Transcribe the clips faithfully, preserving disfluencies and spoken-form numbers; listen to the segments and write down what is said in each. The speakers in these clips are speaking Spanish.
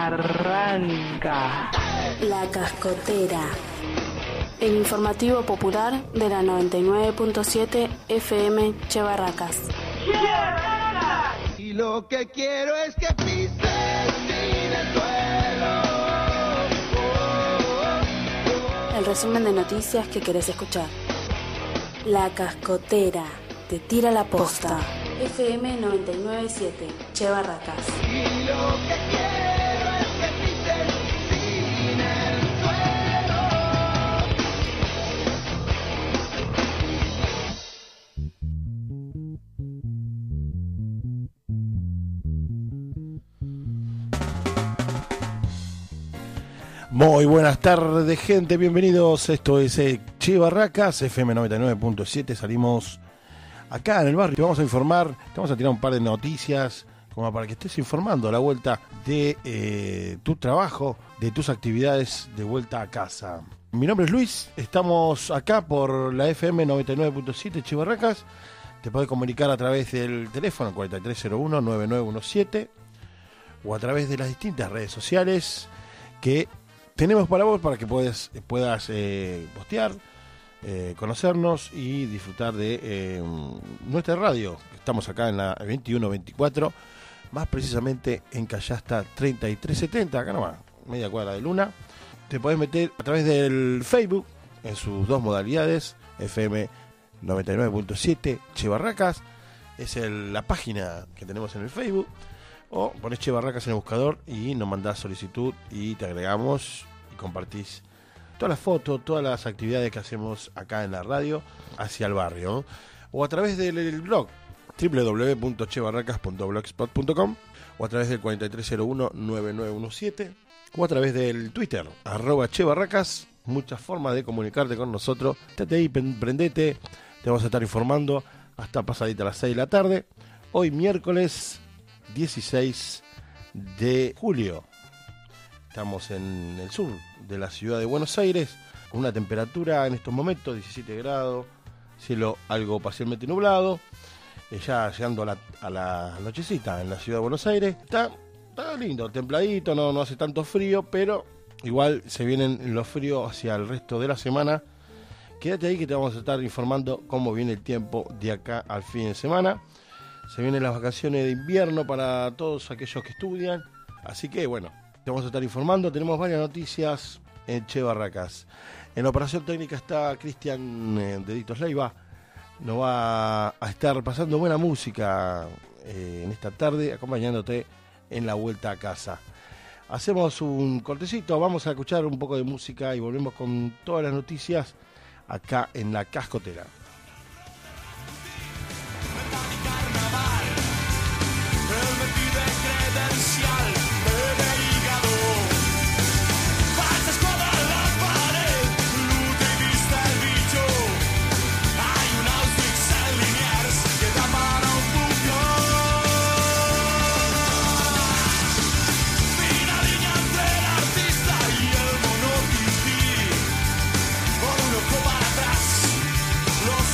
arranca. La Cascotera. El informativo popular de la noventa y nueve punto siete F M Che Barracas. Y lo que quiero es que pises sin el suelo. El resumen de noticias que querés escuchar. La Cascotera. Te tira la posta. F M noventa y nueve punto siete Che Barracas. Y lo que quiero es que pises sin el suelo. Muy buenas tardes, gente, bienvenidos. Esto es eh, Che Barracas, F M noventa y nueve punto siete. Salimos acá en el barrio, te vamos a informar, te vamos a tirar un par de noticias como para que estés informando a la vuelta de eh, tu trabajo, de tus actividades de vuelta a casa. Mi nombre es Luis, estamos acá por la F M noventa y nueve punto siete Che Barracas. Te podés comunicar a través del teléfono cuatro tres cero uno nueve nueve uno siete o a través de las distintas redes sociales que tenemos para vos, para que puedas, puedas eh, postear, eh, conocernos y disfrutar de eh, nuestra radio. Estamos acá en la veintiuno veinticuatro, más precisamente en Callasta treinta y tres setenta, acá nomás, media cuadra de Luna. Te podés meter a través del Facebook, en sus dos modalidades, F M noventa y nueve punto siete Che Barracas, es el, la página que tenemos en el Facebook. O ponés Che Barracas en el buscador y nos mandás solicitud y te agregamos y compartís todas las fotos, todas las actividades que hacemos acá en la radio hacia el barrio, ¿no? O a través del, del blog doble u doble u doble u punto che barracas punto blogspot punto com o a través del cuatro tres cero uno nueve nueve uno siete o a través del Twitter arroba Che Barracas. Muchas formas de comunicarte con nosotros. Estate ahí, prendete, te vamos a estar informando hasta pasadita a las seis de la tarde. Hoy miércoles dieciséis de julio. Estamos en el sur de la ciudad de Buenos Aires, con una temperatura en estos momentos diecisiete grados, cielo algo parcialmente nublado, eh, ya llegando a la, a la nochecita en la ciudad de Buenos Aires. Está, está lindo, templadito, no, no hace tanto frío, pero igual se vienen los fríos hacia el resto de la semana. Quédate ahí que te vamos a estar informando cómo viene el tiempo de acá al fin de semana. Se vienen las vacaciones de invierno para todos aquellos que estudian. Así que, bueno, te vamos a estar informando. Tenemos varias noticias en Che Barracas. En la operación técnica está Cristian eh, Deditos Leiva. Nos va a estar pasando buena música eh, en esta tarde, acompañándote en la vuelta a casa. Hacemos un cortecito, vamos a escuchar un poco de música y volvemos con todas las noticias acá en La Cascotera. Los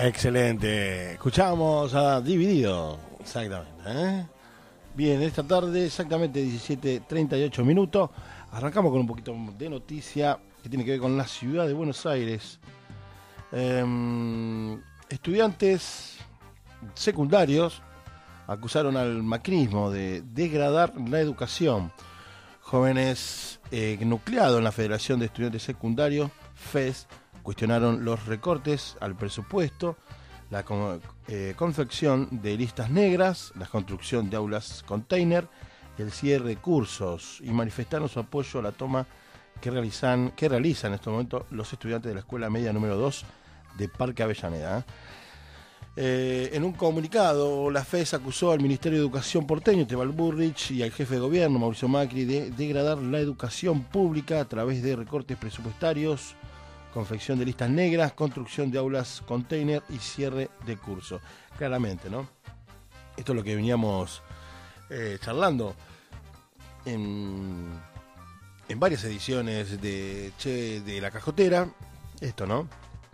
Excelente. Escuchamos a Dividido. Exactamente. ¿eh? Bien, esta tarde, exactamente diecisiete treinta y ocho minutos. Arrancamos con un poquito de noticia que tiene que ver con la ciudad de Buenos Aires. Eh, estudiantes secundarios acusaron al macrismo de degradar la educación. Jóvenes eh, nucleados en la Federación de Estudiantes Secundarios, F E S, cuestionaron los recortes al presupuesto, la con, eh, confección de listas negras, la construcción de aulas container, el cierre de cursos y manifestaron su apoyo a la toma que realizan, que realizan en este momento los estudiantes de la Escuela Media número dos de Parque Avellaneda. Eh, en un comunicado, la F E S acusó al Ministerio de Educación porteño, Tebal Burrich, y al jefe de gobierno, Mauricio Macri, de degradar la educación pública a través de recortes presupuestarios, confección de listas negras, construcción de aulas container y cierre de cursos. Claramente, ¿no? Esto es lo que veníamos eh, charlando en, en varias ediciones de Che de la Cajotera. Esto, ¿no?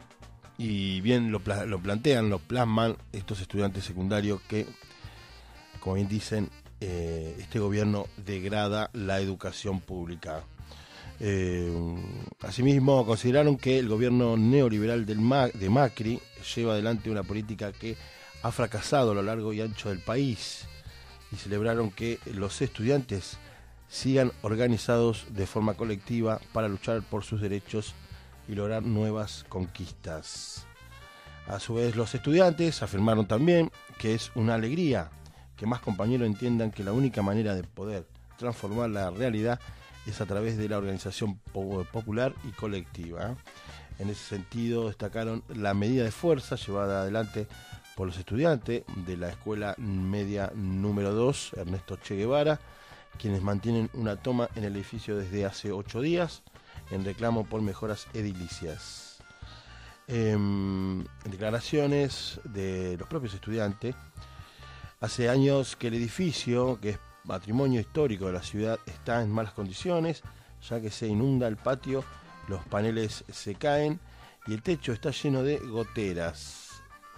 Y bien lo, pla- lo plantean, lo plasman estos estudiantes secundarios que, como bien dicen, eh, este gobierno degrada la educación pública. Eh, asimismo, consideraron que el gobierno neoliberal del Ma- de Macri lleva adelante una política que ha fracasado a lo largo y ancho del país y celebraron que los estudiantes sigan organizados de forma colectiva para luchar por sus derechos y lograr nuevas conquistas. A su vez, los estudiantes afirmaron también que es una alegría que más compañeros entiendan que la única manera de poder transformar la realidad es a través de la organización popular y colectiva. En ese sentido, destacaron la medida de fuerza llevada adelante por los estudiantes de la Escuela Media número dos, Ernesto Che Guevara, quienes mantienen una toma en el edificio desde hace ocho días, en reclamo por mejoras edilicias. Eh, en declaraciones de los propios estudiantes, hace años que el edificio, que es patrimonio histórico de la ciudad, está en malas condiciones, ya que se inunda el patio, los paneles se caen y el techo está lleno de goteras.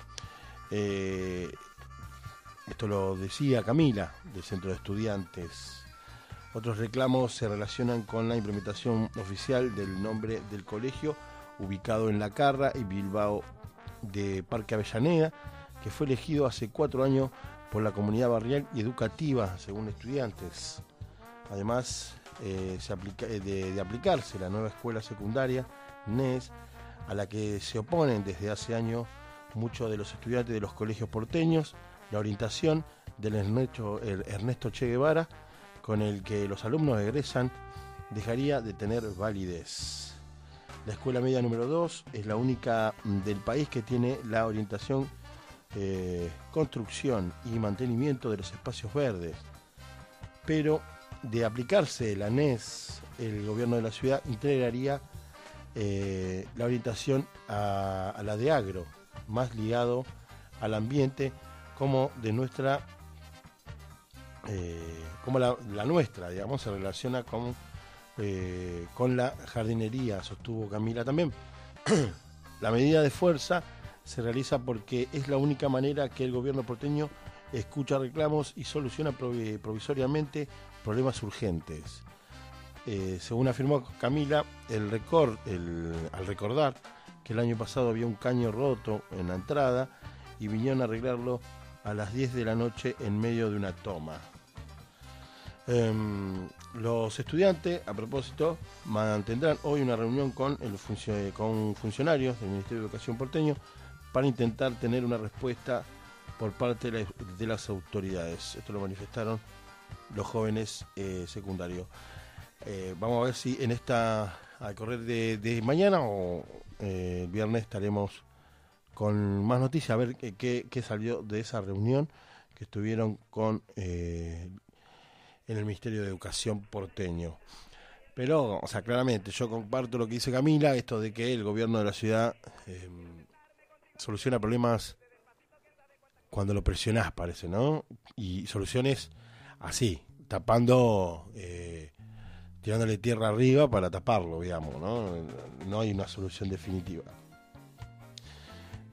Eh, esto lo decía Camila, del Centro de Estudiantes. Otros reclamos se relacionan con la implementación oficial del nombre del colegio, ubicado en La Carra y Bilbao de Parque Avellaneda, que fue elegido hace cuatro años por la comunidad barrial y educativa, según estudiantes. Además, eh, se aplica, de, de aplicarse la nueva escuela secundaria, N E S, a la que se oponen desde hace años muchos de los estudiantes de los colegios porteños, la orientación del Ernesto, el Ernesto Che Guevara, con el que los alumnos egresan, dejaría de tener validez. La Escuela Media número dos es la única del país que tiene la orientación, eh, construcción y mantenimiento de los espacios verdes. Pero de aplicarse la N E S, el gobierno de la ciudad integraría eh, la orientación a, a la de agro, más ligado al ambiente como de nuestra Eh, como la, la nuestra, digamos, se relaciona con, eh, con la jardinería, sostuvo Camila también. La medida de fuerza se realiza porque es la única manera que el gobierno porteño escucha reclamos y soluciona provi- provisoriamente problemas urgentes. Eh, según afirmó Camila, el record, el, al recordar que el año pasado había un caño roto en la entrada y vinieron a arreglarlo a las diez de la noche en medio de una toma. Eh, los estudiantes, a propósito, mantendrán hoy una reunión con, el funcio- con funcionarios del Ministerio de Educación porteño para intentar tener una respuesta por parte de, la, de las autoridades. Esto lo manifestaron los jóvenes eh, secundarios. Eh, vamos a ver si en esta, al correr de, de mañana o eh, el viernes estaremos con más noticias, a ver qué, qué, qué salió de esa reunión que estuvieron con eh, en el Ministerio de Educación porteño. Pero, o sea, claramente, yo comparto lo que dice Camila, esto de que el gobierno de la ciudad eh, soluciona problemas cuando lo presionás, parece, ¿no? Y soluciones así, tapando, eh, tirándole tierra arriba para taparlo, digamos, ¿no? No hay una solución definitiva.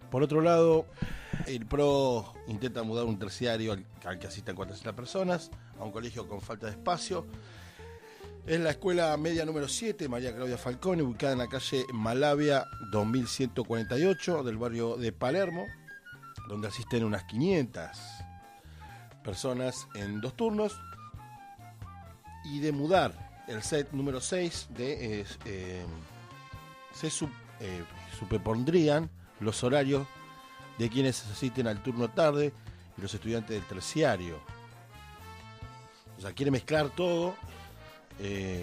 Por otro lado, el P R O intenta mudar un terciario al, al que asistan cuatrocientas personas a un colegio con falta de espacio. Es la escuela media número siete, María Claudia Falcone, ubicada en la calle Malavia dos mil ciento cuarenta y ocho del barrio de Palermo, donde asisten unas quinientas personas en dos turnos, y de mudar el set número seis de, eh, eh, se sub, eh, superpondrían los horarios de quienes asisten al turno tarde y los estudiantes del terciario. O sea, quiere mezclar todo. Eh,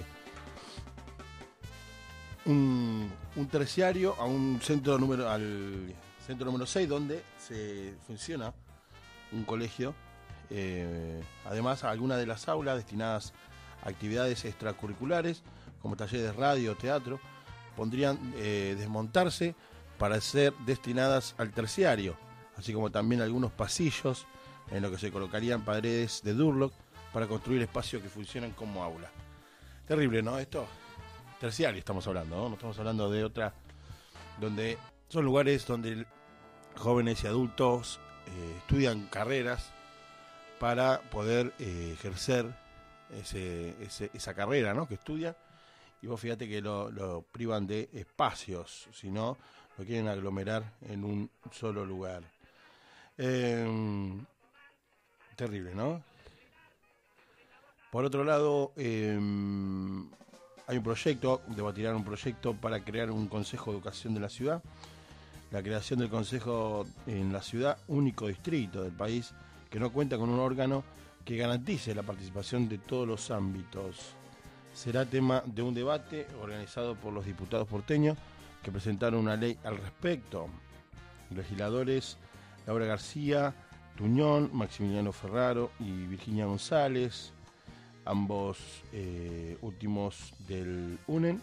un, un terciario a un centro número al centro número seis, donde se funciona un colegio. Eh, además, algunas de las aulas destinadas a actividades extracurriculares como talleres de radio o teatro pondrían eh, desmontarse para ser destinadas al terciario, así como también algunos pasillos en los que se colocarían paredes de Durlock para construir espacios que funcionan como aula. Terrible, ¿no? Esto, terciario estamos hablando, ¿no? No estamos hablando de otra, donde son lugares donde jóvenes y adultos eh, estudian carreras para poder eh, ejercer ese, ese, esa carrera, ¿no? Que estudian, y vos fíjate que lo, lo privan de espacios, sino lo quieren aglomerar en un solo lugar. Eh, terrible, ¿no? Por otro lado, eh, hay un proyecto, debatirán un proyecto para crear un Consejo de Educación de la ciudad. La creación del Consejo en la ciudad, único distrito del país, que no cuenta con un órgano que garantice la participación de todos los ámbitos. Será tema de un debate organizado por los diputados porteños que presentaron una ley al respecto. Legisladores Laura García Tuñón, Maximiliano Ferraro y Virginia González, ambos eh, últimos del U N E N,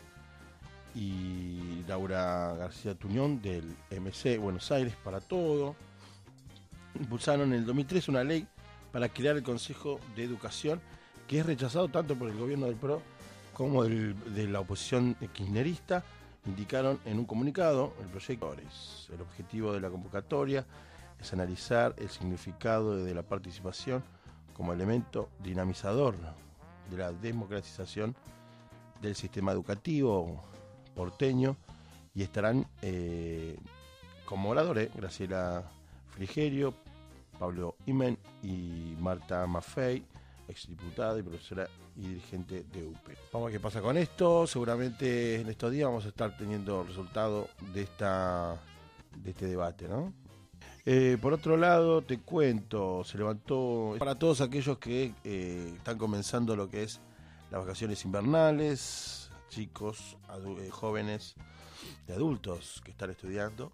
y Laura García Tuñón del M C Buenos Aires para Todo, impulsaron en el dos mil tres una ley para crear el Consejo de Educación, que es rechazado tanto por el gobierno del P R O como del, de la oposición kirchnerista. Indicaron en un comunicado el proyecto. El objetivo de la convocatoria es analizar el significado de la participación como elemento dinamizador de la democratización del sistema educativo porteño, y estarán eh, como oradores Graciela Frigerio, Pablo Imen y Marta Maffei, exdiputada y profesora y dirigente de U P E. Vamos a ver qué pasa con esto. Seguramente en estos días vamos a estar teniendo resultado de esta de este debate, ¿no? Eh, por otro lado, te cuento, se levantó para todos aquellos que eh, están comenzando lo que es las vacaciones invernales, chicos, adu- eh, jóvenes y adultos que están estudiando.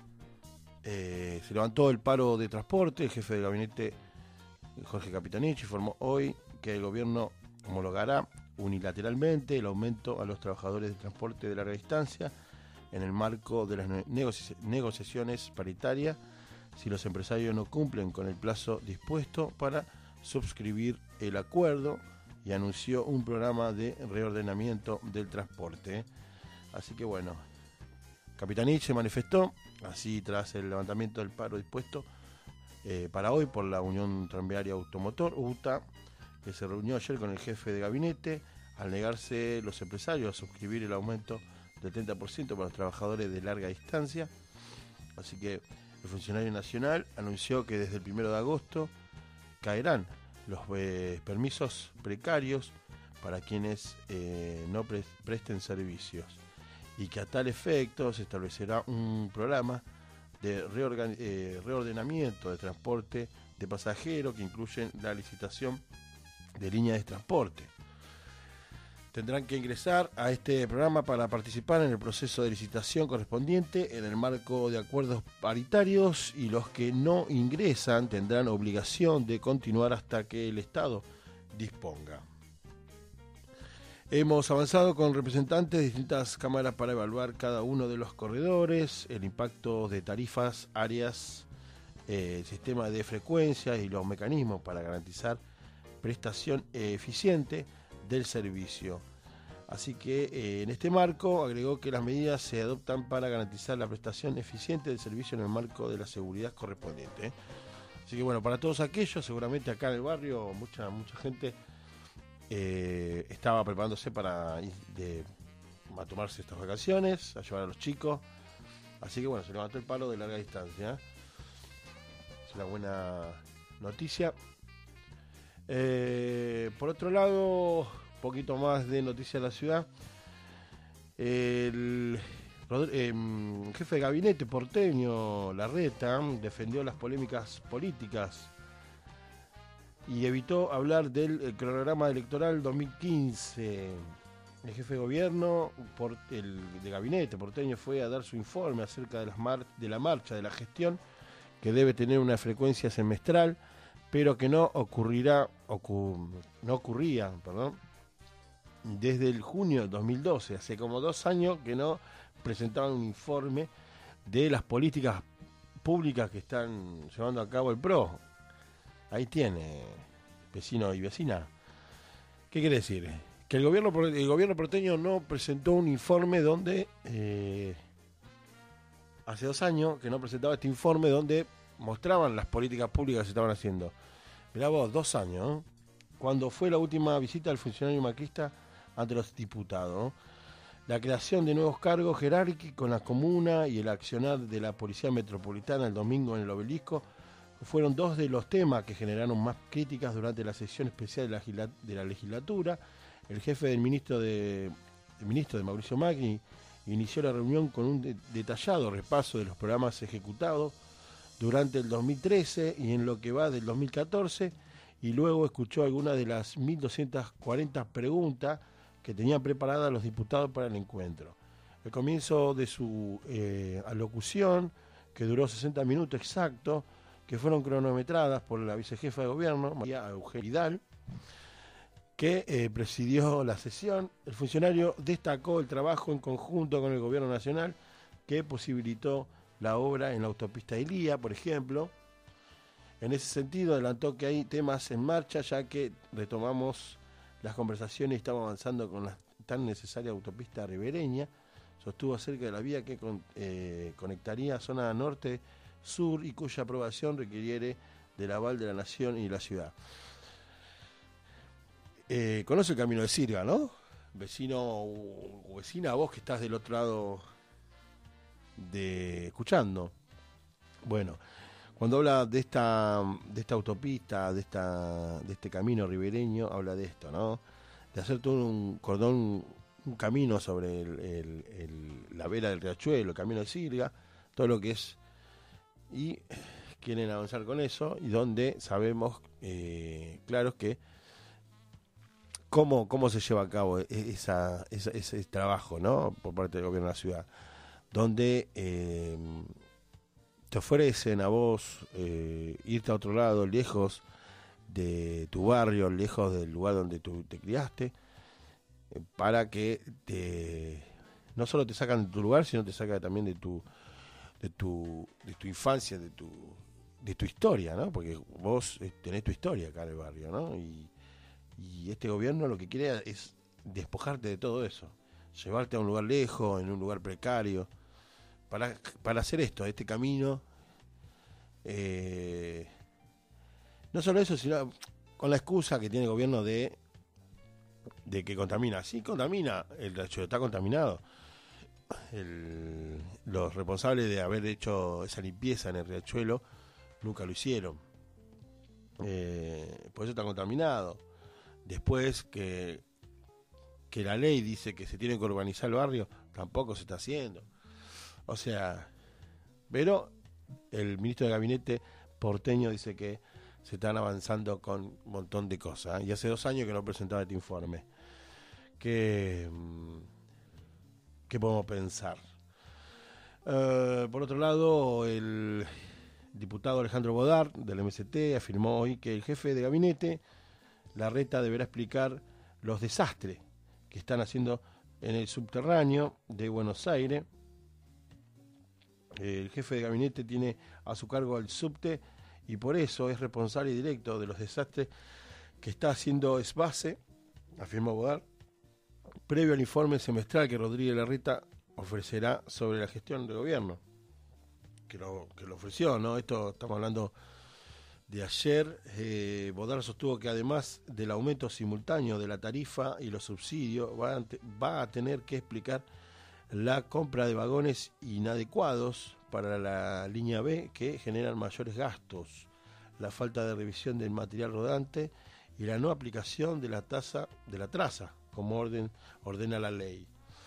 Eh, se levantó el paro de transporte. El jefe de gabinete, Jorge Capitanich, informó hoy que el gobierno homologará unilateralmente el aumento a los trabajadores de transporte de larga distancia en el marco de las negoci- negociaciones paritarias si los empresarios no cumplen con el plazo dispuesto para suscribir el acuerdo, y anunció un programa de reordenamiento del transporte. Así que bueno, Capitanich se manifestó así tras el levantamiento del paro dispuesto eh, para hoy por la Unión Tranviaria Automotor, U T A, que se reunió ayer con el jefe de gabinete al negarse los empresarios a suscribir el aumento del treinta por ciento para los trabajadores de larga distancia. Así que el funcionario nacional anunció que desde el primero de agosto caerán los eh, permisos precarios para quienes eh, no pre- presten servicios, y que a tal efecto se establecerá un programa de reorgan- eh, reordenamiento de transporte de pasajeros que incluyen la licitación de líneas de transporte. Tendrán que ingresar a este programa para participar en el proceso de licitación correspondiente en el marco de acuerdos paritarios, y los que no ingresan tendrán obligación de continuar hasta que el Estado disponga. Hemos avanzado con representantes de distintas cámaras para evaluar cada uno de los corredores, el impacto de tarifas, áreas, eh, el sistema de frecuencias y los mecanismos para garantizar prestación eficiente del servicio. Así que eh, en este marco agregó que las medidas se adoptan para garantizar la prestación eficiente del servicio en el marco de la seguridad correspondiente. ¿eh? Así que bueno, para todos aquellos, seguramente acá en el barrio mucha mucha gente eh, estaba preparándose para ir de, a tomarse estas vacaciones, a llevar a los chicos. Así que bueno, se levantó el palo de larga distancia. ¿eh? Es una buena noticia. Eh, por otro lado, un poquito más de noticias de la ciudad. El eh, jefe de gabinete porteño, Larreta, defendió las polémicas políticas y evitó hablar del el cronograma electoral dos mil quince. El jefe de gobierno por, el, de gabinete porteño fue a dar su informe acerca de, las mar, de la marcha de la gestión, que debe tener una frecuencia semestral, pero que no ocurrirá, ocur, no ocurría, perdón, desde el junio de dos mil doce, hace como dos años que no presentaban un informe de las políticas públicas que están llevando a cabo el P R O. Ahí tiene, vecino y vecina. ¿Qué quiere decir? Que el gobierno, el gobierno porteño no presentó un informe donde, eh, hace dos años que no presentaba este informe donde mostraban las políticas públicas que se estaban haciendo. Mirá vos, dos años, ¿eh? Cuando fue la última visita del funcionario macrista ante los diputados. La creación de nuevos cargos jerárquicos en la comuna y el accionar de la Policía Metropolitana el domingo en el Obelisco fueron dos de los temas que generaron más críticas durante la sesión especial de la, de la legislatura. El jefe del ministro de, el ministro de Mauricio Macri inició la reunión con un de, detallado repaso de los programas ejecutados durante el dos mil trece y en lo que va del dos mil catorce, y luego escuchó algunas de las mil doscientas cuarenta preguntas que tenían preparadas los diputados para el encuentro. El comienzo de su eh, alocución, que duró sesenta minutos exactos, que fueron cronometradas por la vicejefa de gobierno, María Eugenia Vidal, que eh, presidió la sesión. El funcionario destacó el trabajo en conjunto con el gobierno nacional que posibilitó la obra en la autopista Ilía, por ejemplo. En ese sentido, adelantó que hay temas en marcha, ya que retomamos las conversaciones y estamos avanzando con la tan necesaria autopista ribereña. Sostuvo acerca de la vía que con, eh, conectaría zona norte-sur y cuya aprobación requiriere del aval de la Nación y la ciudad. Eh, conoce el camino de Sirga, ¿no? Vecino o vecina, vos que estás del otro lado de escuchando. Bueno, cuando habla de esta de esta autopista, de esta de este camino ribereño, habla de esto, ¿no? De hacer todo un cordón, un camino sobre el, el, el, la vera del riachuelo, el camino de Sirga, todo lo que es, y quieren avanzar con eso, y donde sabemos, eh, claro, que cómo cómo se lleva a cabo esa, esa, ese trabajo, ¿no? Por parte del gobierno de la ciudad, donde eh, te ofrecen a vos eh, irte a otro lado, lejos de tu barrio, lejos del lugar donde tú te criaste, eh, para que te, no solo te sacan de tu lugar, sino te sacan también de tu de tu de tu infancia, de tu de tu historia, ¿no? Porque vos eh, tenés tu historia acá en el barrio, ¿no? Y, y este gobierno lo que quiere es despojarte de todo eso, llevarte a un lugar lejos, en un lugar precario, para, para hacer esto, este camino, eh, no solo eso, sino con la excusa que tiene el gobierno de de que contamina. Sí, contamina, el riachuelo está contaminado. El, los responsables de haber hecho esa limpieza en el riachuelo nunca lo hicieron. Eh, por eso está contaminado. Después que, que la ley dice que se tiene que urbanizar el barrio, tampoco se está haciendo. O sea, pero el ministro de Gabinete porteño dice que se están avanzando con un montón de cosas, ¿eh? Y hace dos años que no presentaba este informe. ¿Qué, qué podemos pensar? Uh, por otro lado, el diputado Alejandro Bodart, del M S T, afirmó hoy que el jefe de gabinete, Larreta, deberá explicar los desastres que están haciendo en el subterráneo de Buenos Aires. El jefe de gabinete tiene a su cargo el subte y por eso es responsable directo de los desastres que está haciendo Esbase, afirmó Bodart, previo al informe semestral que Rodríguez Larreta ofrecerá sobre la gestión del gobierno. Que lo, que lo ofreció, ¿no? Esto estamos hablando de ayer. eh, Bodar sostuvo que además del aumento simultáneo de la tarifa y los subsidios, va a, va a tener que explicar la compra de vagones inadecuados para la línea B que generan mayores gastos, la falta de revisión del material rodante y la no aplicación de la tasa de la traza, como orden ordena la ley.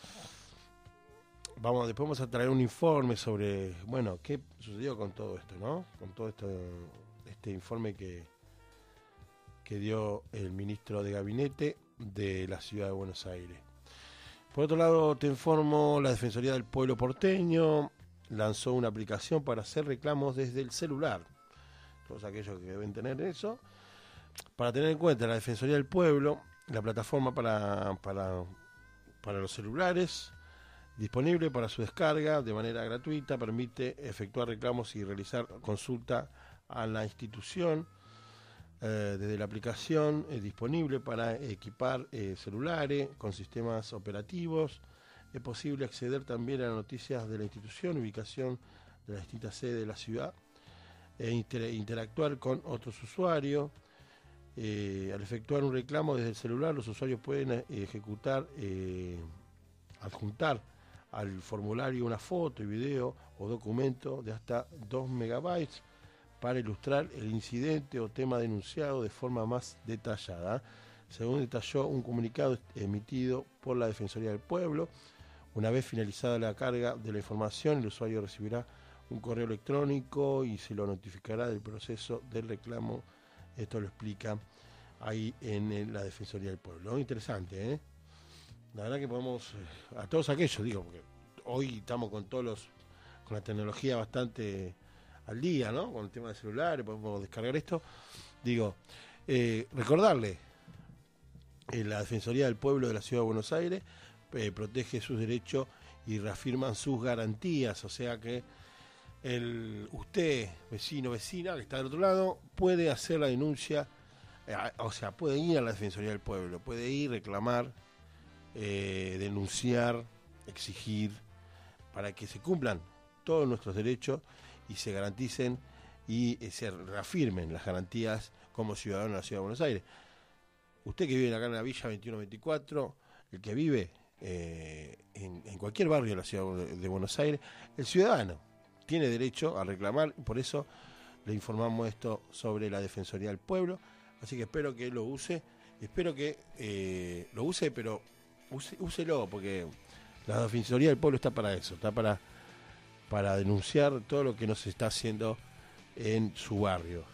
Vamos, después vamos a traer un informe sobre, bueno, qué sucedió con todo esto, ¿no? Con todo esto, este informe que, que dio el ministro de Gabinete de la Ciudad de Buenos Aires. Por otro lado, te informo, la Defensoría del Pueblo porteño lanzó una aplicación para hacer reclamos desde el celular. Todos aquellos que deben tener eso. Para tener en cuenta, la Defensoría del Pueblo, la plataforma para, para, para los celulares, disponible para su descarga de manera gratuita, permite efectuar reclamos y realizar consulta a la institución eh, desde la aplicación eh, disponible para equipar eh, celulares con sistemas operativos. Es posible acceder también a noticias de la institución, ubicación de las distintas sedes de la ciudad, e inter- interactuar con otros usuarios. Eh, al efectuar un reclamo desde el celular, los usuarios pueden eh, ejecutar, eh, adjuntar al formulario una foto y video o documento de hasta dos megabytes para ilustrar el incidente o tema denunciado de forma más detallada, según detalló un comunicado emitido por la Defensoría del Pueblo. Una vez finalizada la carga de la información, el usuario recibirá un correo electrónico y se lo notificará del proceso del reclamo. Esto lo explica ahí en la Defensoría del Pueblo. Interesante, ¿eh? La verdad que podemos, a todos aquellos, digo, porque hoy estamos con todos los, con la tecnología bastante al día, ¿no? Con el tema de celulares, podemos descargar esto. Digo, eh, recordarle, eh, la Defensoría del Pueblo de la Ciudad de Buenos Aires eh, protege sus derechos y reafirman sus garantías, o sea que el usted, vecino, vecina, que está del otro lado, puede hacer la denuncia, eh, o sea, puede ir a la Defensoría del Pueblo, puede ir, reclamar, eh, denunciar, exigir, para que se cumplan todos nuestros derechos y se garanticen y eh, se reafirmen las garantías como ciudadano de la Ciudad de Buenos Aires. Usted que vive acá en la Villa veintiuno veinticuatro, el que vive eh, en, en cualquier barrio de la Ciudad de, de Buenos Aires, el ciudadano tiene derecho a reclamar, y por eso le informamos esto sobre la Defensoría del Pueblo. Así que espero que lo use, espero que eh, lo use, pero use, úselo, porque la Defensoría del Pueblo está para eso, está para, para denunciar todo lo que no se está haciendo en su barrio.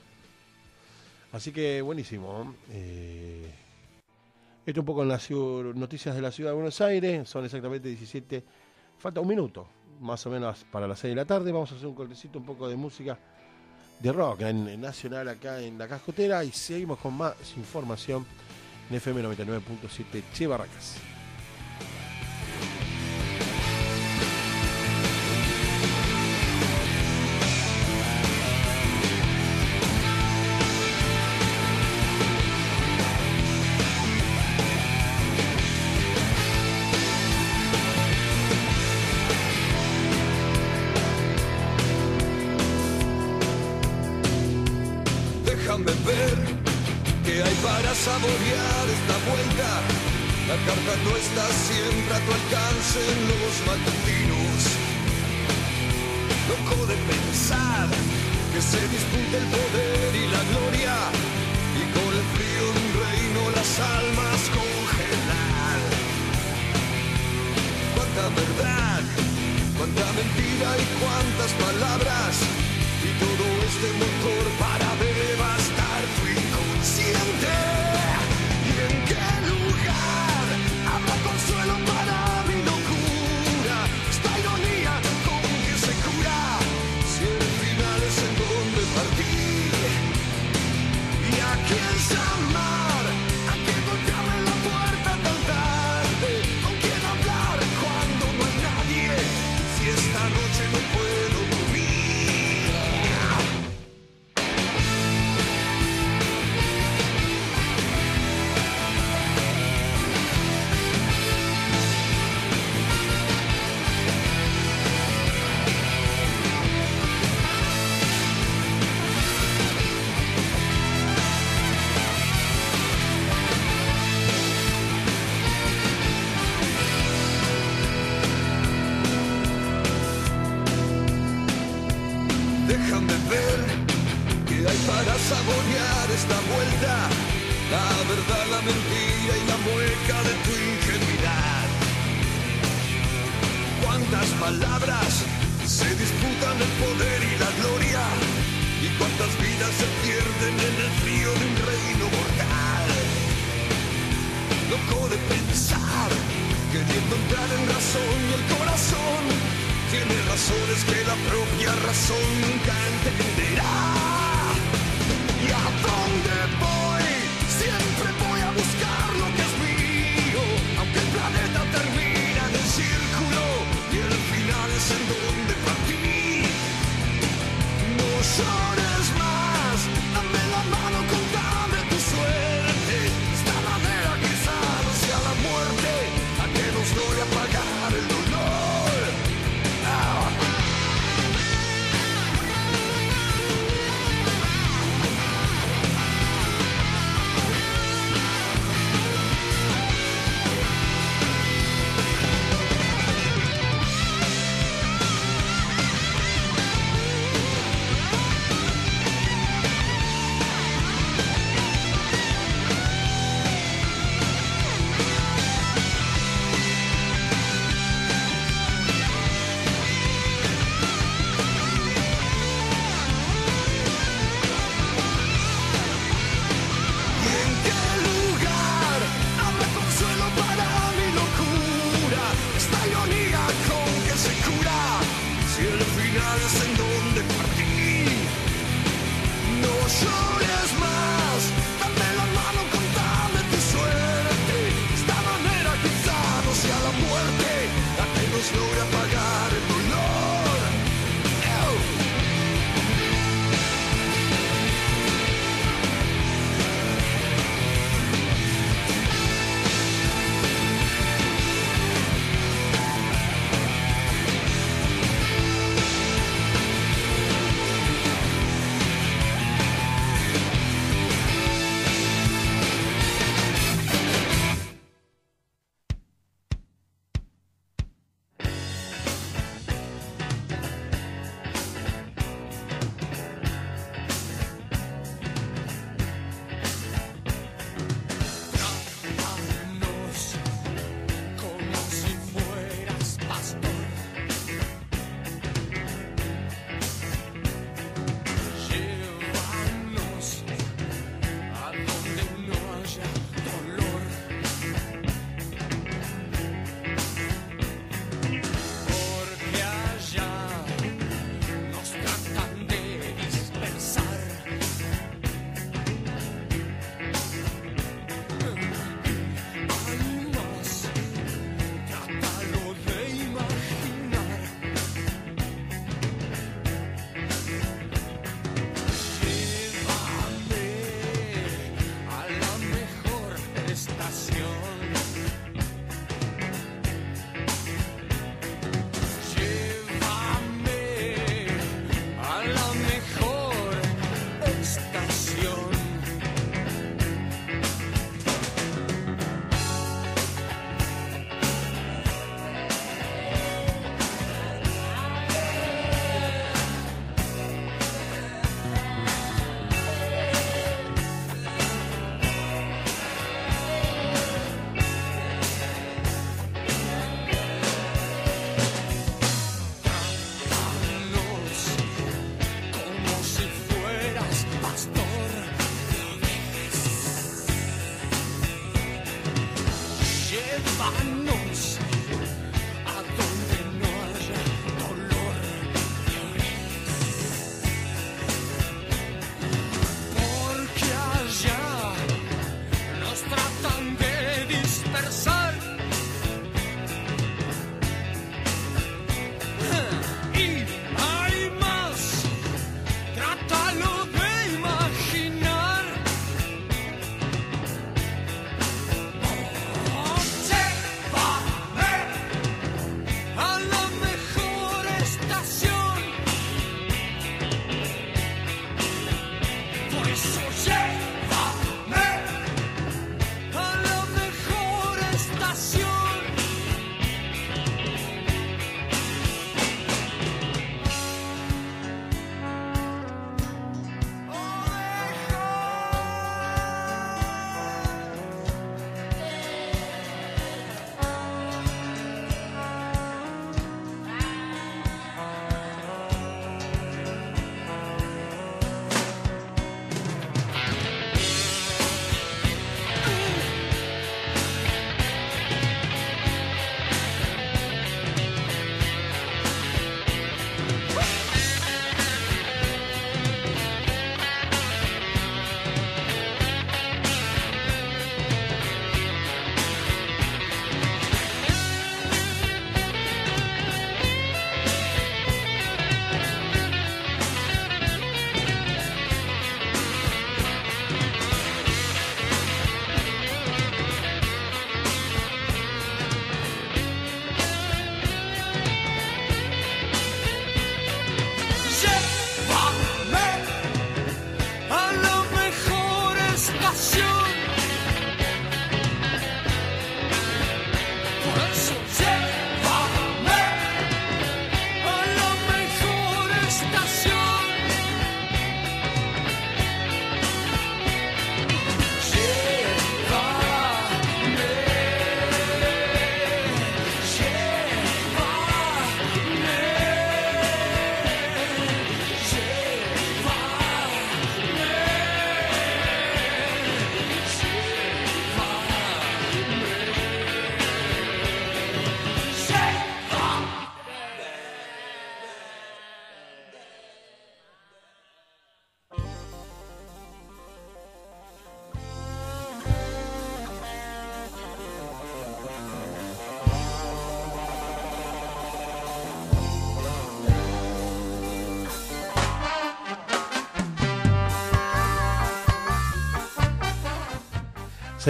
Así que buenísimo. Eh, esto un poco en las noticias de la Ciudad de Buenos Aires, son exactamente diecisiete, falta un minuto, más o menos para las seis de la tarde. Vamos a hacer un cortecito, un poco de música de rock en, en nacional acá en La Cascotera, y seguimos con más información en F M noventa y nueve punto siete Che Barracas. Déjame ver qué hay para saborear esta vuelta. La carta no está siempre a tu alcance en los matutinos. Loco de pensar que se dispute el poder y la gloria, y con el frío de un reino las almas congelar. Cuánta verdad, cuánta mentira y cuántas palabras, y todo este motor para devastar tu inconsciente. ¿Y en qué lugar habrá consuelo para mi locura? Esta ironía con que se cura, si el final es en donde partir. ¿Y a quién llamar? ¿A quién golpearme en la puerta tan tarde? ¿Con quién hablar cuando no hay nadie? Si esta noche no puedo dormir. cambiar esta vuelta, la verdad, la mentira y la mueca de tu ingenuidad. Cuántas palabras se disputan el poder y la gloria, y cuántas vidas se pierden en el frío de un reino mortal. Loco de pensar, queriendo entrar en razón, y el corazón tiene razones que la propia razón nunca entenderá. ¿Y a dónde voy? Siempre voy a buscar lo que es mío, aunque el planeta termina en el círculo y el final es en donde partí. No llores más, dame la mano, contame tu suerte. De esta manera quizá no sea la muerte a que nos logre apagar el dolor. Ah.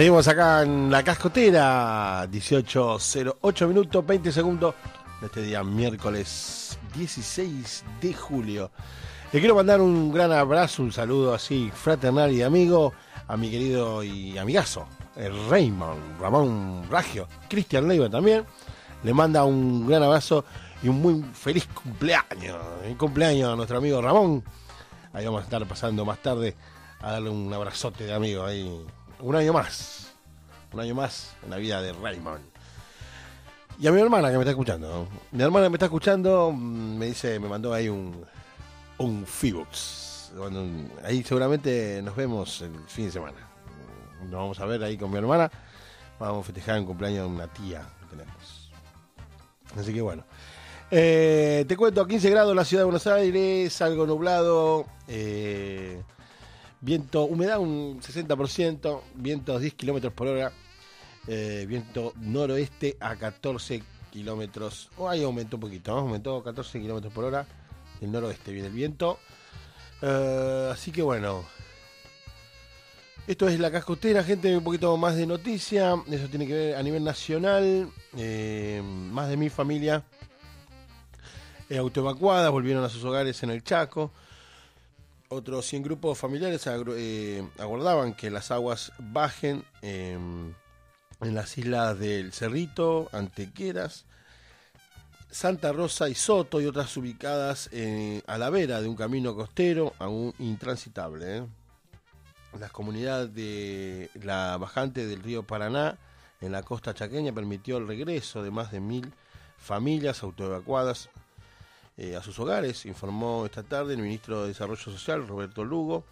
Seguimos acá en La Cascotera, dieciocho cero ocho minutos, veinte segundos de este día miércoles dieciséis de julio. Le quiero mandar un gran abrazo, un saludo así fraternal y amigo a mi querido y amigazo, el Raymond, Ramón Raggio, Cristian Leiva también. Le manda un gran abrazo y un muy feliz cumpleaños. El cumpleaños a nuestro amigo Ramón. Ahí vamos a estar pasando más tarde a darle un abrazote de amigo ahí. Un año más, un año más en la vida de Raymond. Y a mi hermana que me está escuchando, ¿no? Mi hermana que me está escuchando me dice, me mandó ahí un, un Fibux. Bueno, ahí seguramente nos vemos el fin de semana. Nos vamos a ver ahí con mi hermana. Vamos a festejar el cumpleaños de una tía que tenemos. Así que bueno. Eh, te cuento, quince grados en la ciudad de Buenos Aires, algo nublado. Eh... Viento, humedad un sesenta por ciento, vientos diez kilómetros por hora, eh, viento noroeste a catorce kilómetros, o oh, ahí aumentó un poquito, ¿no? Aumentó catorce kilómetros por hora, el noroeste viene el viento, eh, así que bueno, esto es La Cascotera, gente, un poquito más de noticia, eso tiene que ver a nivel nacional, eh, más de mil familias eh, autoevacuadas, volvieron a sus hogares en el Chaco. Otros cien grupos familiares eh, aguardaban que las aguas bajen eh, en las islas del Cerrito, Antequeras, Santa Rosa y Soto y otras ubicadas eh, a la vera de un camino costero aún intransitable. ¿eh? Las comunidades de la bajante del río Paraná en la costa chaqueña permitió el regreso de más de mil familias autoevacuadas Eh, a sus hogares, informó esta tarde el ministro de Desarrollo Social, Roberto Lugo.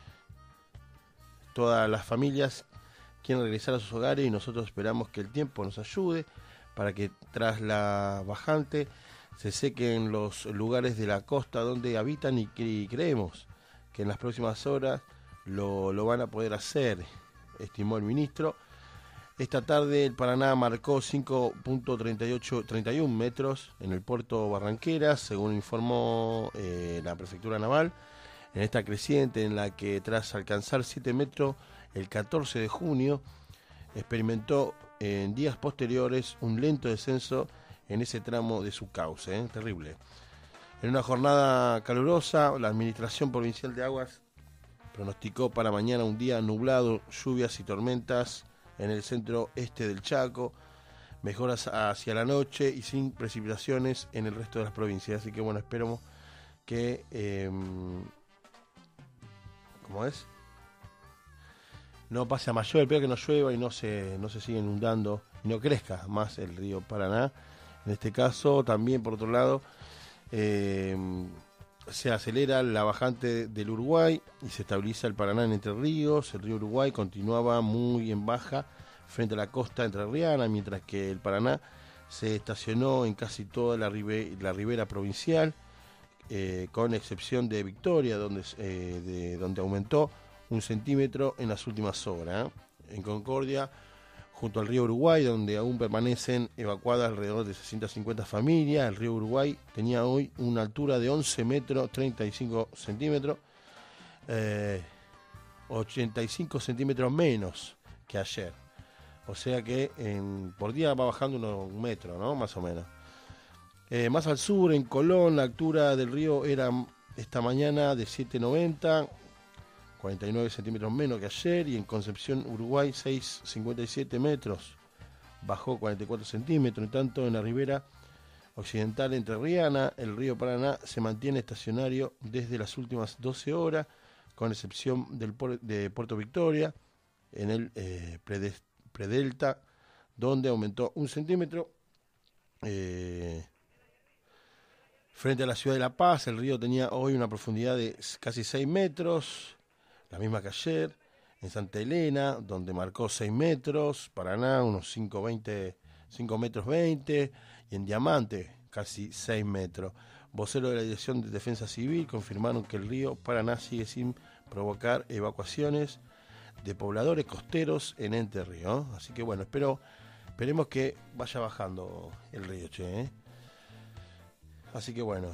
Todas las familias quieren regresar a sus hogares y nosotros esperamos que el tiempo nos ayude para que tras la bajante se sequen los lugares de la costa donde habitan y, y creemos que en las próximas horas lo, lo van a poder hacer, estimó el ministro. Esta tarde el Paraná marcó cinco punto treinta y ocho, treinta y uno metros en el puerto Barranqueras, según informó eh, la Prefectura Naval. En esta creciente en la que tras alcanzar siete metros el catorce de junio, experimentó en días posteriores un lento descenso en ese tramo de su cauce. ¿eh? Terrible. En una jornada calurosa, la Administración Provincial de Aguas pronosticó para mañana un día nublado, lluvias y tormentas en el centro este del Chaco, mejoras hacia la noche y sin precipitaciones en el resto de las provincias. Así que bueno, esperamos que, eh, ¿cómo es? No pase a mayor, espero que no llueva y no se, no se siga inundando y no crezca más el río Paraná. En este caso, también por otro lado, eh, se acelera la bajante del Uruguay y se estabiliza el Paraná en Entre Ríos. El río Uruguay continuaba muy en baja frente a la costa entrerriana, mientras que el Paraná se estacionó en casi toda la, ribe, la ribera provincial, eh, con excepción de Victoria, donde, eh, de, donde aumentó un centímetro en las últimas horas. ¿eh? En Concordia, junto al río Uruguay, donde aún permanecen evacuadas alrededor de seiscientas cincuenta familias. El río Uruguay tenía hoy una altura de once metros, treinta y cinco centímetros, eh, ochenta y cinco centímetros menos que ayer. O sea que en, por día va bajando unos un metro, ¿no? Más o menos. Eh, más al sur, en Colón, la altura del río era esta mañana de siete noventa, cuarenta y nueve centímetros menos que ayer, y en Concepción, Uruguay, seis cincuenta y siete metros, bajó cuarenta y cuatro centímetros. En tanto, en la ribera occidental entrerriana, el río Paraná se mantiene estacionario desde las últimas doce horas, con excepción del por, de Puerto Victoria, en el eh, Predelta, donde aumentó un centímetro. Eh, frente a la ciudad de La Paz, el río tenía hoy una profundidad de casi seis metros, la misma que ayer. En Santa Elena, donde marcó seis metros, Paraná unos cinco metros veinte, y en Diamante casi seis metros. Vocero de la Dirección de Defensa Civil confirmaron que el río Paraná sigue sin provocar evacuaciones de pobladores costeros en Entre Ríos. Así que bueno, espero, esperemos que vaya bajando el río, che, ¿eh? Así que bueno,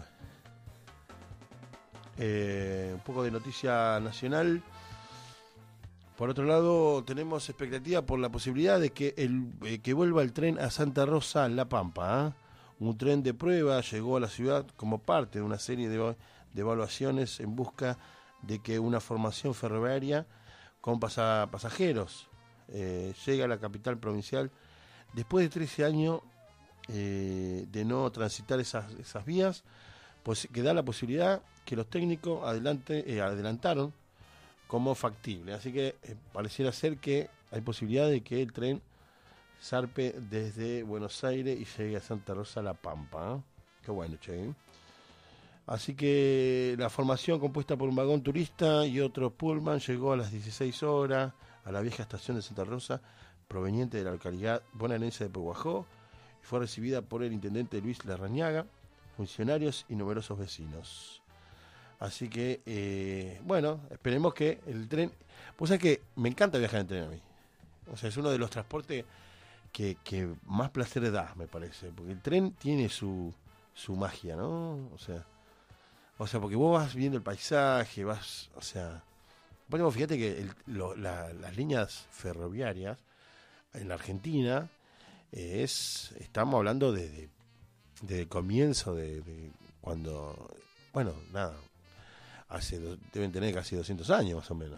eh, un poco de noticia nacional. Por otro lado, tenemos expectativa por la posibilidad de que el eh, que vuelva el tren a Santa Rosa, La Pampa. ¿eh? Un tren de prueba llegó a la ciudad como parte de una serie de, de evaluaciones en busca de que una formación ferroviaria con pasa, pasajeros eh, llegue a la capital provincial después de trece años eh, de no transitar esas, esas vías, pues que da la posibilidad que los técnicos adelante, eh, adelantaron como factible. Así que eh, pareciera ser que hay posibilidad de que el tren zarpe desde Buenos Aires y llegue a Santa Rosa, La Pampa. ¿eh? Qué bueno, che. ¿eh? Así que la formación compuesta por un vagón turista y otro pullman llegó a las dieciséis horas a la vieja estación de Santa Rosa, proveniente de la localidad bonaerense de Pehuajó, y fue recibida por el intendente Luis Larrañaga, funcionarios y numerosos vecinos. Así que, eh, bueno, esperemos que el tren... Pues es que me encanta viajar en tren a mí. O sea, es uno de los transportes que, que más placer da, me parece. Porque el tren tiene su, su magia, ¿no? O sea, o sea, porque vos vas viendo el paisaje, vas... O sea, bueno, fíjate que el, lo, la, las líneas ferroviarias en la Argentina eh, es... Estamos hablando de, de, de comienzo, de, de cuando... Bueno, nada... Hace, deben tener casi doscientos años más o menos.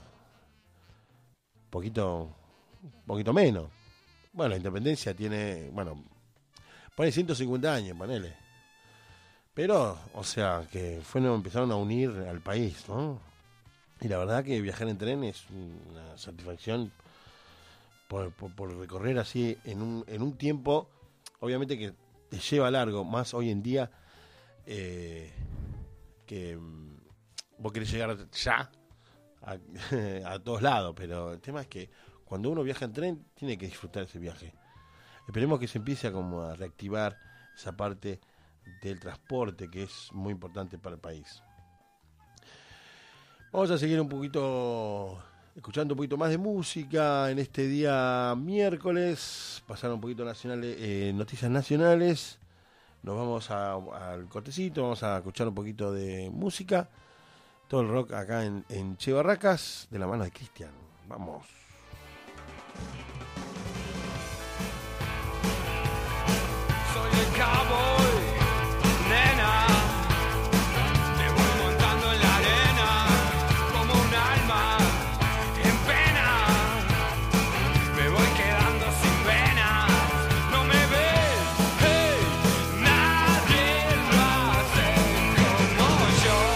Poquito, poquito menos. Bueno, la independencia tiene, bueno, pone ciento cincuenta años, ponele. Pero, o sea, que fueron, empezaron a unir al país, ¿no? Y la verdad que viajar en tren es una satisfacción por, por, por recorrer así en un, en un tiempo, obviamente que te lleva largo, más hoy en día, eh, que... Vos querés llegar ya a, a todos lados, pero el tema es que cuando uno viaja en tren tiene que disfrutar ese viaje. Esperemos que se empiece a, como a reactivar esa parte del transporte que es muy importante para el país. Vamos a seguir un poquito, escuchando un poquito más de música en este día miércoles. Pasaron un poquito nacionales, eh, noticias nacionales. Nos vamos a, al cortecito, vamos a escuchar un poquito de música. Todo el rock acá en, en Che Barracas, de la mano de Cristian. Vamos. Soy el cowboy, nena. Te voy montando en la arena como un alma en pena. Me voy quedando sin pena. No me ves, hey, nadie lo hace como yo.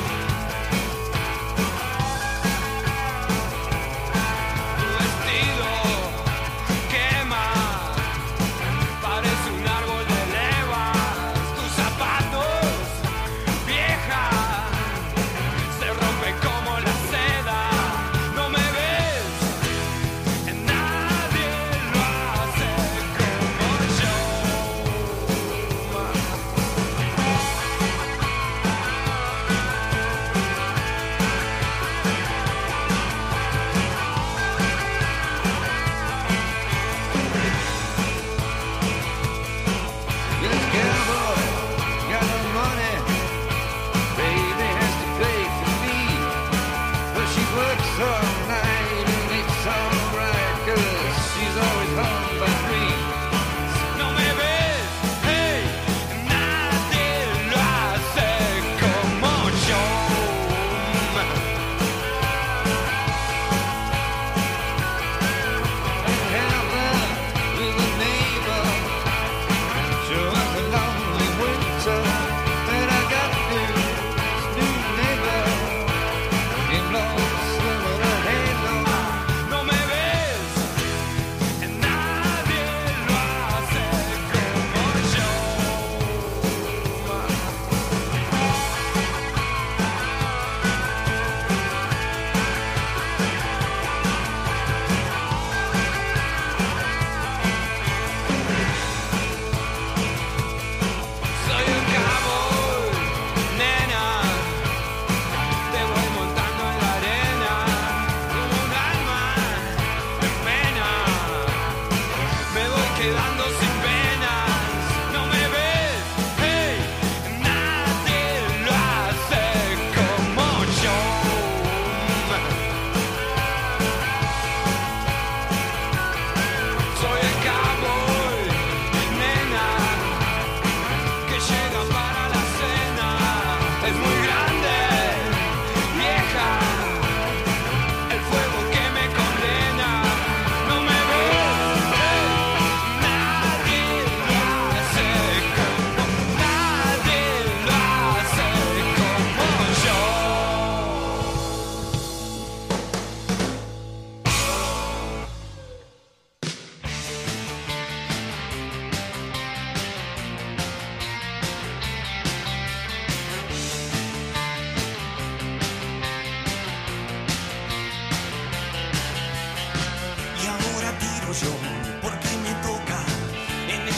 Tu vestido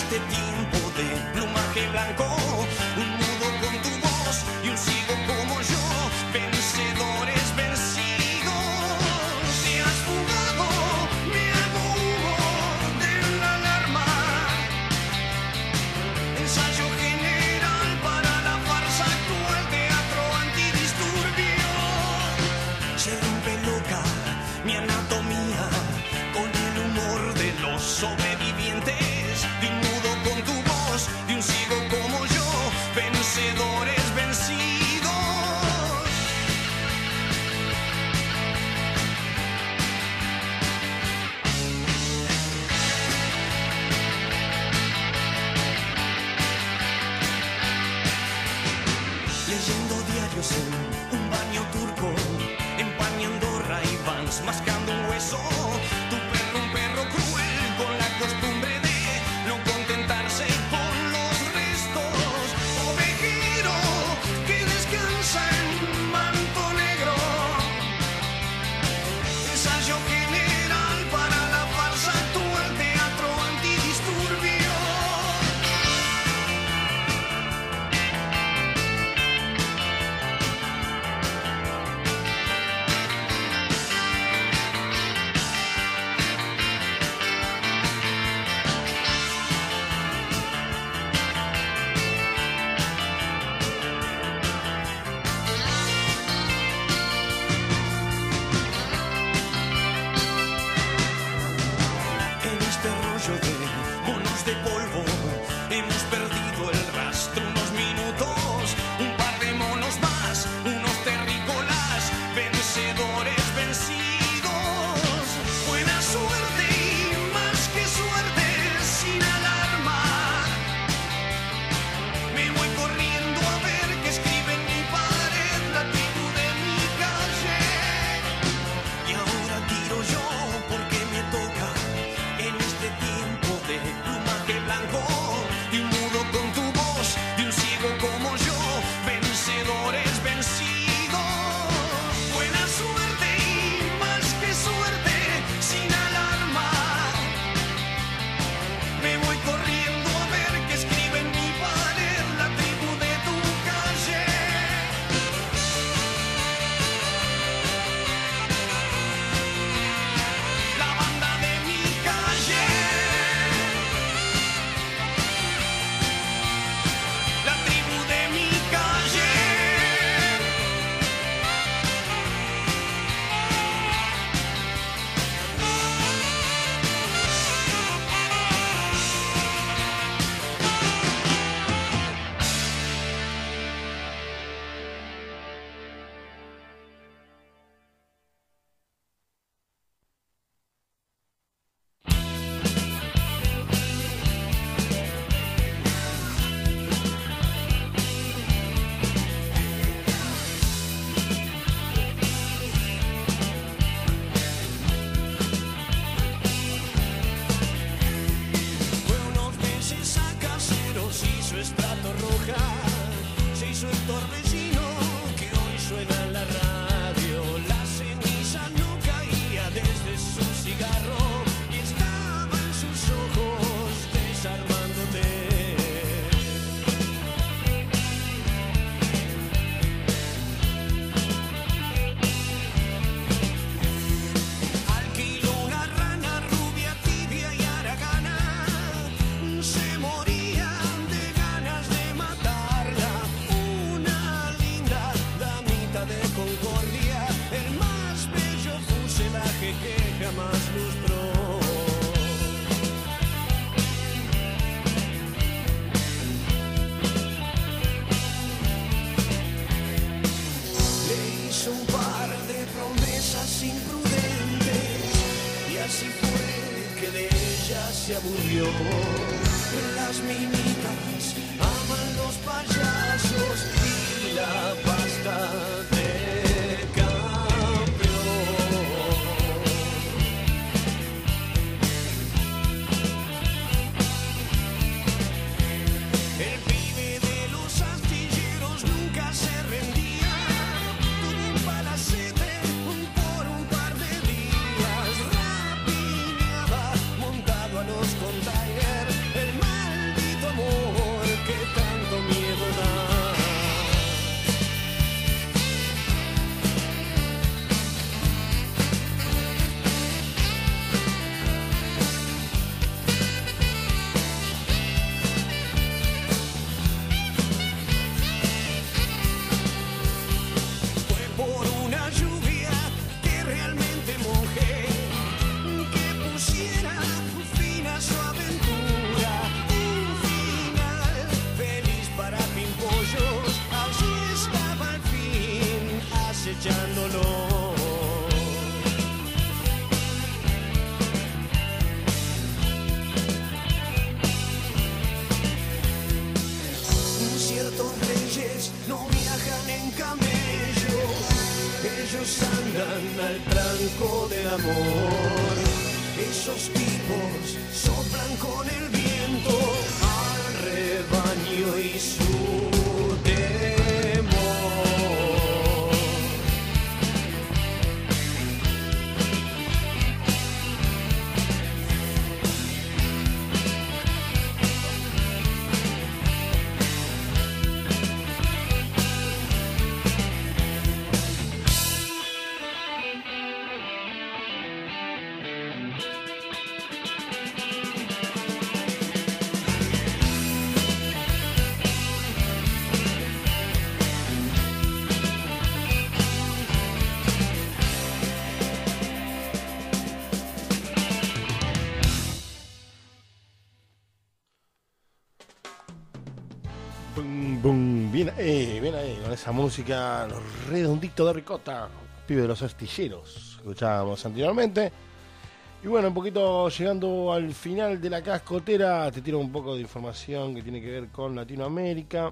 este tiempo de plumaje blanco, un nudo con tu voz y un ciego como yo, vencedores vencidos. Te has fugado, me hago humo de la alarma, ensayo general para la farsa actual, teatro antidisturbio. Se rompe loca mi anatomía con el humor de los sobrevivientes, de un nudo con tu voz, de un ciego como yo, vencedores vencidos. Leyendo diarios en un baño turco, empañando Ray-Bans, mascando un hueso. Tu perro, un perro cruel, con la costumbre de no contentarse con los restos. Ovejero que descansa en manto negro, ensayo general para la farsa actual, teatro antidisturbio. En este rollo de monos de polvo hemos perdido el rastro unos minutos, un par de monos más, unos terrícolas, vencedores vencidos. Buena suerte y más que suerte, sin alarma. Me voy corriendo a ver qué escribe en mi pared la tribu de mi calle. Y ahora tiro yo porque me toca en este tiempo de plumaje blanco, y un mudo con tu voz, de un ciego como yo, vencedores vencidos. Buena suerte y más que suerte, sin alarma. Me voy corriendo a ver qué escribe en mi pared la tribu de tu calle. La banda de mi calle, la tribu de mi calle. Fue unos meses a caseros, hizo estrato roja, se hizo el torbellino que hoy suena en la radio. La ceniza no caía desde su cigarro y estaba en sus ojos desarmándote. Alquiló una rana rubia, tibia y haragana, se moría de ganas de matarla. Una linda damita de concordia, el más bello fuselaje que jamás lustró. Le hizo un par de promesas imprudentes y así fue que de ella se aburrió. Las minitas aman los payasos y la pasta de campeón. El pibe de los astilleros nunca se rendía, tuvo un palacete por un par de días, rapiñaba montado a los containers, el mal loco del amor. Esos tipos soplan con el viento al rebaño y su temor. Bum, bum, bien ahí, bien ahí, con esa música redondito de ricota, pibe de los astilleros, escuchábamos anteriormente. Y bueno, un poquito llegando al final de la cascotera, te tiro un poco de información que tiene que ver con Latinoamérica.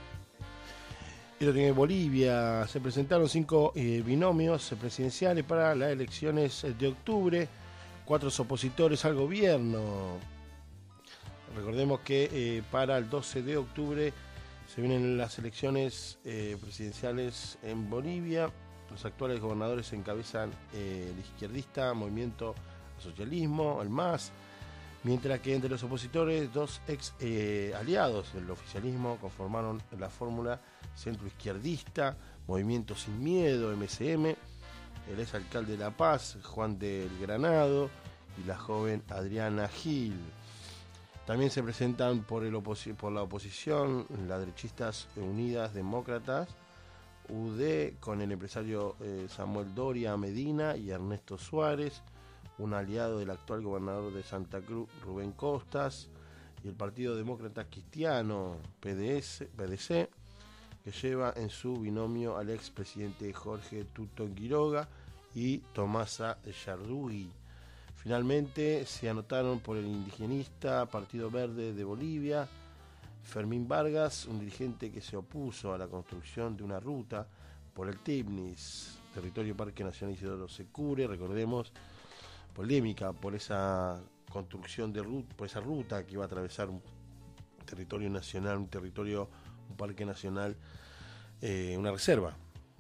Esto tiene Bolivia, se presentaron cinco eh, binomios presidenciales para las elecciones de octubre, cuatro opositores al gobierno. Recordemos que eh, para el doce de octubre se vienen las elecciones eh, presidenciales en Bolivia. Los actuales gobernadores encabezan eh, el izquierdista Movimiento al Socialismo, el M A S, mientras que entre los opositores, dos ex eh, aliados del oficialismo conformaron la fórmula centroizquierdista, Movimiento Sin Miedo, M S M, el ex alcalde de La Paz, Juan del Granado, y la joven Adriana Gil. También se presentan por, el oposi- por la oposición las derechistas Unidas Demócratas, U D, con el empresario eh, Samuel Doria Medina y Ernesto Suárez, un aliado del actual gobernador de Santa Cruz, Rubén Costas, y el Partido Demócrata Cristiano, P D S, P D C, que lleva en su binomio al expresidente Jorge Tuto Quiroga y Tomasa Yardugui. Finalmente se anotaron por el indigenista Partido Verde de Bolivia, Fermín Vargas, un dirigente que se opuso a la construcción de una ruta por el Tibnis, territorio Parque Nacional Isidoro Secure, recordemos, polémica por esa construcción de ruta, por esa ruta que iba a atravesar un territorio nacional, un territorio, un parque nacional, eh, una reserva.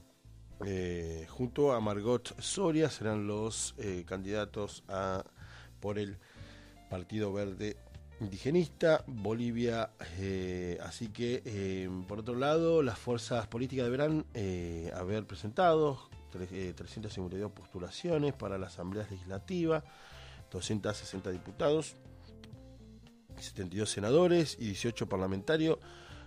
Eh, junto a Margot Soria serán los eh, candidatos a por el Partido Verde Indigenista Bolivia. Eh, así que eh, por otro lado, las fuerzas políticas deberán eh, haber presentado tre- eh, trescientas cincuenta y dos postulaciones para la Asamblea Legislativa, doscientos sesenta diputados, setenta y dos senadores y dieciocho parlamentarios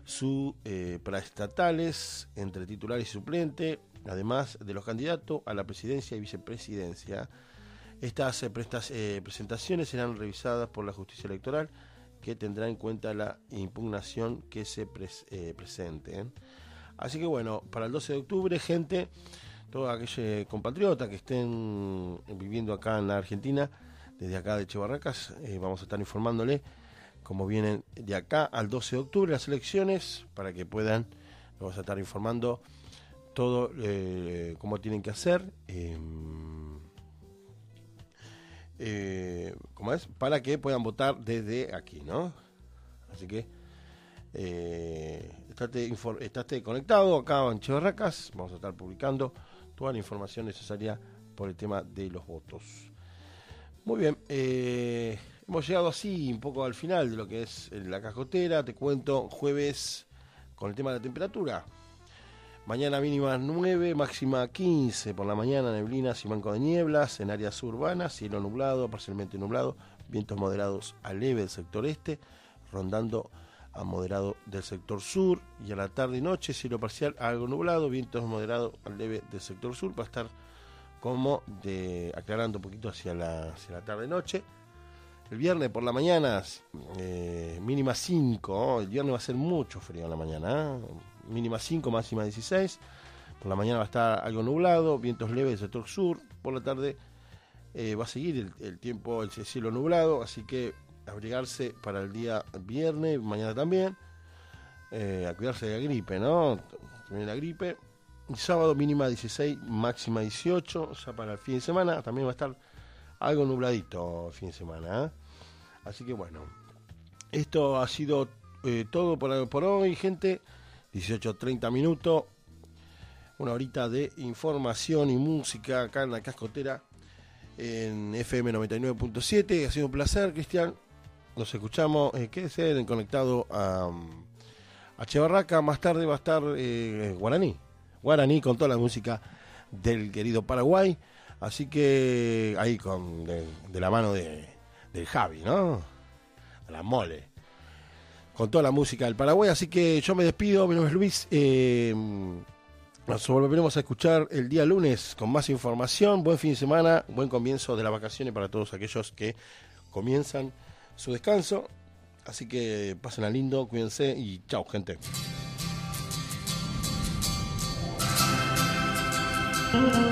supraestatales eh, entre titular y suplente, además de los candidatos a la presidencia y vicepresidencia. Estas eh, prestas, eh, presentaciones serán revisadas por la justicia electoral, que tendrá en cuenta la impugnación que se pres, eh, presente. ¿eh? Así que bueno, para el doce de octubre, gente, todos aquellos compatriotas que estén viviendo acá en la Argentina, desde acá de Che Barracas, eh, vamos a estar informándole cómo vienen de acá al doce de octubre las elecciones, para que puedan, vamos a estar informando todo eh, cómo tienen que hacer, eh, eh, ¿cómo es? Para que puedan votar desde aquí, ¿no? Así que eh, estate, infor- estate conectado acá en Che Barracas, vamos a estar publicando toda la información necesaria por el tema de los votos. Muy bien, eh, hemos llegado así un poco al final de lo que es la cascotera. Te cuento, jueves con el tema de la temperatura. Mañana mínima nueve, máxima quince. Por la mañana neblinas y manco de nieblas en áreas urbanas, cielo nublado, parcialmente nublado, vientos moderados a leve del sector este, rondando a moderado del sector sur. Y a la tarde y noche, cielo parcial algo nublado, vientos moderados a leve del sector sur. Va a estar como de aclarando un poquito hacia la, hacia la tarde-noche. El viernes por la mañana, eh, mínima cinco, ¿no? El viernes va a ser mucho frío en la mañana, ¿eh? Mínima cinco, máxima dieciséis. Por la mañana va a estar algo nublado, vientos leves del sector sur. Por la tarde eh, va a seguir el, el tiempo, el cielo nublado, así que abrigarse para el día viernes, mañana también. Eh, a cuidarse de la gripe, ¿no? También la gripe. sábado mínima dieciséis, máxima dieciocho, ya para el fin de semana también va a estar algo nubladito el fin de semana, ¿eh? Así que bueno, esto ha sido eh, todo por, por hoy, gente. dieciocho treinta minutos, una horita de información y música acá en la Cascotera en F M noventa y nueve punto siete. Ha sido un placer, Cristian. Nos escuchamos. Eh, quédese en conectado a, a Chebarraca. Más tarde va a estar eh, Guaraní. Guaraní con toda la música del querido Paraguay. Así que ahí con de, de la mano de, del Javi, ¿no? A la mole. Con toda la música del Paraguay. Así que yo me despido. Mi nombre es Luis. Eh, nos volveremos a escuchar el día lunes con más información. Buen fin de semana. Buen comienzo de las vacaciones para todos aquellos que comienzan su descanso, así que pasen a lindo, cuídense y chao, gente. Thank you.